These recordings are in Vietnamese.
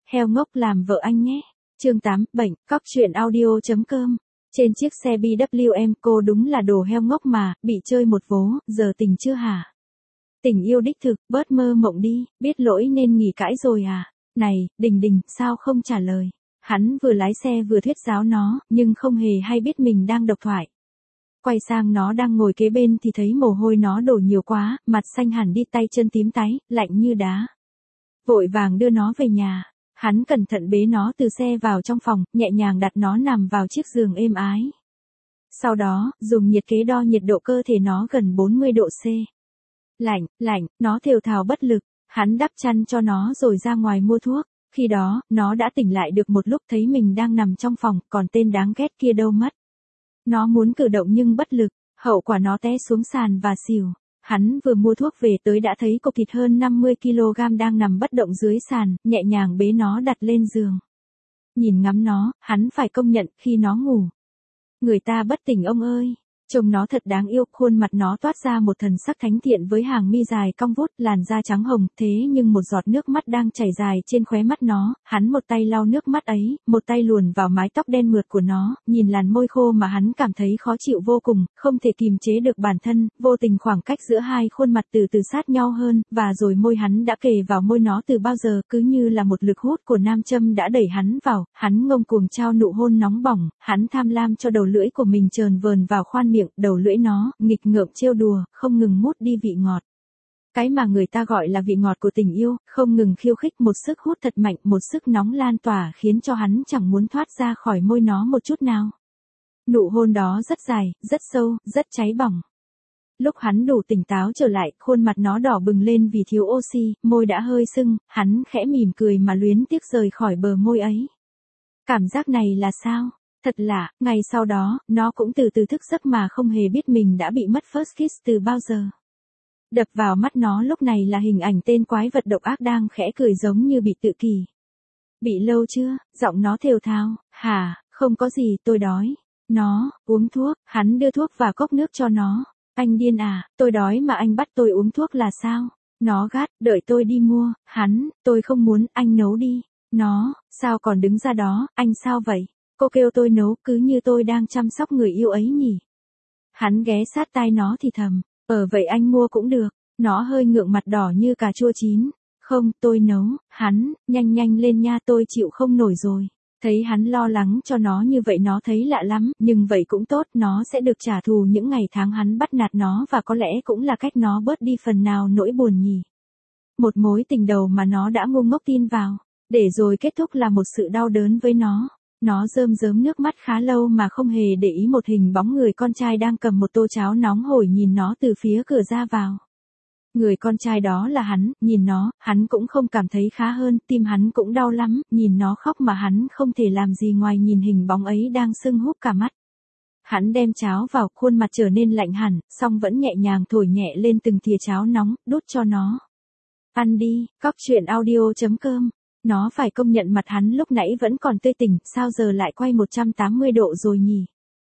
Heo ngốc làm vợ anh nhé. Chương 8, bệnh, cóc truyện audio.com. Trên chiếc xe BWM cô đúng là đồ heo ngốc mà, bị chơi một vố, giờ tỉnh chưa hả? Tình yêu đích thực, bớt mơ mộng đi, biết lỗi nên nghỉ cãi rồi à? Này, Đình Đình, sao không trả lời? Hắn vừa lái xe vừa thuyết giáo nó, nhưng không hề hay biết mình đang độc thoại. Quay sang nó đang ngồi kế bên thì thấy mồ hôi nó đổ nhiều quá, mặt xanh hẳn đi, tay chân tím tái, lạnh như đá. Vội vàng đưa nó về nhà. Hắn cẩn thận bế nó từ xe vào trong phòng, nhẹ nhàng đặt nó nằm vào chiếc giường êm ái. Sau đó, dùng nhiệt kế đo nhiệt độ cơ thể nó gần 40 độ C. Lạnh, lạnh, nó thều thào bất lực. Hắn đắp chăn cho nó rồi ra ngoài mua thuốc. Khi đó, nó đã tỉnh lại được một lúc, thấy mình đang nằm trong phòng, còn tên đáng ghét kia đâu mất. Nó muốn cử động nhưng bất lực, hậu quả nó té xuống sàn và xỉu. Hắn vừa mua thuốc về tới đã thấy cục thịt hơn 50 kg đang nằm bất động dưới sàn, nhẹ nhàng bế nó đặt lên giường. Nhìn ngắm nó, hắn phải công nhận khi nó ngủ. Người ta bất tỉnh ông ơi. Trông nó thật đáng yêu, khuôn mặt nó toát ra một thần sắc thánh thiện với hàng mi dài cong vút, làn da trắng hồng, thế nhưng một giọt nước mắt đang chảy dài trên khóe mắt nó, hắn một tay lau nước mắt ấy, một tay luồn vào mái tóc đen mượt của nó, nhìn làn môi khô mà hắn cảm thấy khó chịu vô cùng, không thể kìm chế được bản thân, vô tình khoảng cách giữa hai khuôn mặt từ từ sát nhau hơn, và rồi môi hắn đã kề vào môi nó từ bao giờ, cứ như là một lực hút của nam châm đã đẩy hắn vào, hắn ngông cuồng trao nụ hôn nóng bỏng, hắn tham lam cho đầu lưỡi của mình chờn vờn vào khoan miệng, đầu lưỡi nó, nghịch ngợm trêu đùa, không ngừng mút đi vị ngọt. Cái mà người ta gọi là vị ngọt của tình yêu, không ngừng khiêu khích, một sức hút thật mạnh, một sức nóng lan tỏa khiến cho hắn chẳng muốn thoát ra khỏi môi nó một chút nào. Nụ hôn đó rất dài, rất sâu, rất cháy bỏng. Lúc hắn đủ tỉnh táo trở lại, khuôn mặt nó đỏ bừng lên vì thiếu oxy, môi đã hơi sưng, hắn khẽ mỉm cười mà luyến tiếc rời khỏi bờ môi ấy. Cảm giác này là sao? Thật lạ, ngày sau đó, nó cũng từ từ thức giấc mà không hề biết mình đã bị mất first kiss từ bao giờ. Đập vào mắt nó lúc này là hình ảnh tên quái vật độc ác đang khẽ cười giống như bị tự kỷ. Bị lâu chưa? Giọng nó thều thào. Hả, không có gì, tôi đói. Nó, uống thuốc, hắn đưa thuốc và cốc nước cho nó. Anh điên à, tôi đói mà anh bắt tôi uống thuốc là sao? Nó gắt, đợi tôi đi mua. Hắn, tôi không muốn, anh nấu đi. Nó, sao còn đứng ra đó, anh sao vậy? Cô kêu tôi nấu, cứ như tôi đang chăm sóc người yêu ấy nhỉ. Hắn ghé sát tai nó thì thầm, vậy anh mua cũng được. Nó hơi ngượng, mặt đỏ như cà chua chín. Không, tôi nấu. Hắn, nhanh nhanh lên nha, tôi chịu không nổi rồi. Thấy hắn lo lắng cho nó như vậy nó thấy lạ lắm, nhưng vậy cũng tốt, nó sẽ được trả thù những ngày tháng hắn bắt nạt nó và có lẽ cũng là cách nó bớt đi phần nào nỗi buồn nhỉ. Một mối tình đầu mà nó đã ngu ngốc tin vào, để rồi kết thúc là một sự đau đớn với nó. Nó rơm rớm nước mắt khá lâu mà không hề để ý một hình bóng người con trai đang cầm một tô cháo nóng hổi nhìn nó từ phía cửa ra vào. Người con trai đó là hắn, nhìn nó, hắn cũng không cảm thấy khá hơn, tim hắn cũng đau lắm, nhìn nó khóc mà hắn không thể làm gì ngoài nhìn hình bóng ấy đang sưng húp cả mắt. Hắn đem cháo vào, khuôn mặt trở nên lạnh hẳn, song vẫn nhẹ nhàng thổi nhẹ lên từng thìa cháo nóng, đút cho nó. Ăn đi, cóc truyện audio.com. Nó phải công nhận mặt hắn lúc nãy vẫn còn tươi tỉnh, sao giờ lại quay 180 độ rồi nhỉ?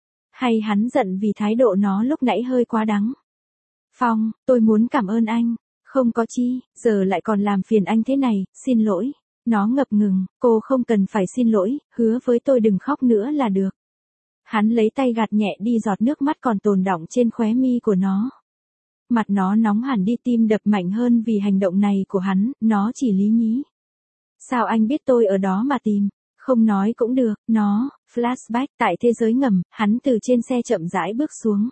Hay hắn giận vì thái độ nó lúc nãy hơi quá đắng? Phong, tôi muốn cảm ơn anh. Không có chi, giờ lại còn làm phiền anh thế này, xin lỗi. Nó ngập ngừng, cô không cần phải xin lỗi, hứa với tôi đừng khóc nữa là được. Hắn lấy tay gạt nhẹ đi giọt nước mắt còn tồn đọng trên khóe mi của nó. Mặt nó nóng hẳn đi, tim đập mạnh hơn vì hành động này của hắn, nó chỉ lý nhí. Sao anh biết tôi ở đó mà tìm? Không nói cũng được, nó, flashback, tại thế giới ngầm, hắn từ trên xe chậm rãi bước xuống.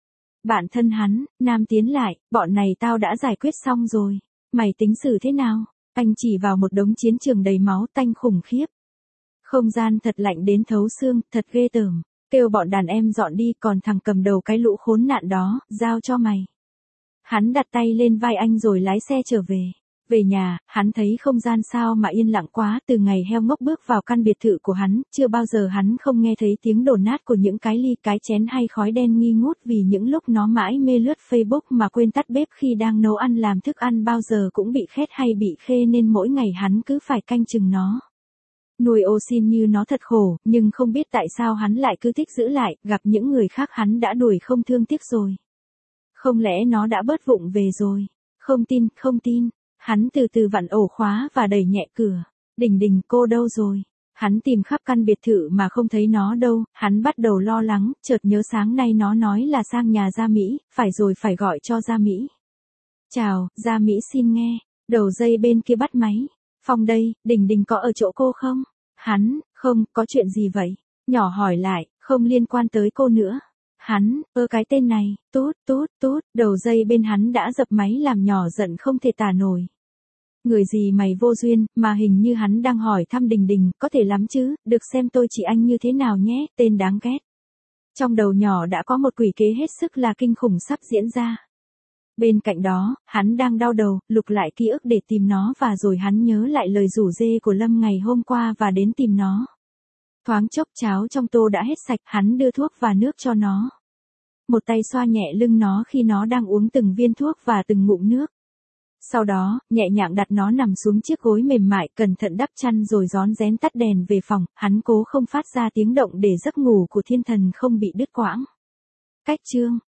Bạn thân hắn, Nam tiến lại, bọn này tao đã giải quyết xong rồi. Mày tính xử thế nào? Anh chỉ vào một đống chiến trường đầy máu tanh khủng khiếp. Không gian thật lạnh đến thấu xương, thật ghê tởm. Kêu bọn đàn em dọn đi, còn thằng cầm đầu cái lũ khốn nạn đó, giao cho mày. Hắn đặt tay lên vai anh rồi lái xe trở về. Về nhà, hắn thấy không gian sao mà yên lặng quá, từ ngày heo ngốc bước vào căn biệt thự của hắn, chưa bao giờ hắn không nghe thấy tiếng đổ nát của những cái ly cái chén hay khói đen nghi ngút vì những lúc nó mãi mê lướt Facebook mà quên tắt bếp khi đang nấu ăn, làm thức ăn bao giờ cũng bị khét hay bị khê nên mỗi ngày hắn cứ phải canh chừng nó. Nuôi ô xin như nó thật khổ, nhưng không biết tại sao hắn lại cứ thích giữ lại, gặp những người khác hắn đã đuổi không thương tiếc rồi. Không lẽ nó đã bớt vụng về rồi? Không tin, không tin. Hắn từ từ vặn ổ khóa và đẩy nhẹ cửa. Đình Đình, cô đâu rồi? Hắn tìm khắp căn biệt thự mà không thấy nó đâu, hắn bắt đầu lo lắng, chợt nhớ sáng nay nó nói là sang nhà Gia Mỹ, phải rồi phải gọi cho Gia Mỹ. Chào, Gia Mỹ xin nghe. Đầu dây bên kia bắt máy. Phong đây, Đình Đình có ở chỗ cô không? Hắn, không, có chuyện gì vậy? Nhỏ hỏi lại, không liên quan tới cô nữa. Hắn, cái tên này, tút tút tút, đầu dây bên hắn đã dập máy làm nhỏ giận không thể tả nổi. Người gì mày vô duyên, mà hình như hắn đang hỏi thăm Đình Đình, có thể lắm chứ, được xem tôi chị anh như thế nào nhé, tên đáng ghét. Trong đầu nhỏ đã có một quỷ kế hết sức là kinh khủng sắp diễn ra. Bên cạnh đó, hắn đang đau đầu, lục lại ký ức để tìm nó và rồi hắn nhớ lại lời rủ rê của Lâm ngày hôm qua và đến tìm nó. Thoáng chốc cháo trong tô đã hết sạch, hắn đưa thuốc và nước cho nó. Một tay xoa nhẹ lưng nó khi nó đang uống từng viên thuốc và từng ngụm nước. Sau đó, nhẹ nhàng đặt nó nằm xuống chiếc gối mềm mại, cẩn thận đắp chăn rồi rón rén tắt đèn về phòng, hắn cố không phát ra tiếng động để giấc ngủ của thiên thần không bị đứt quãng. Cách chương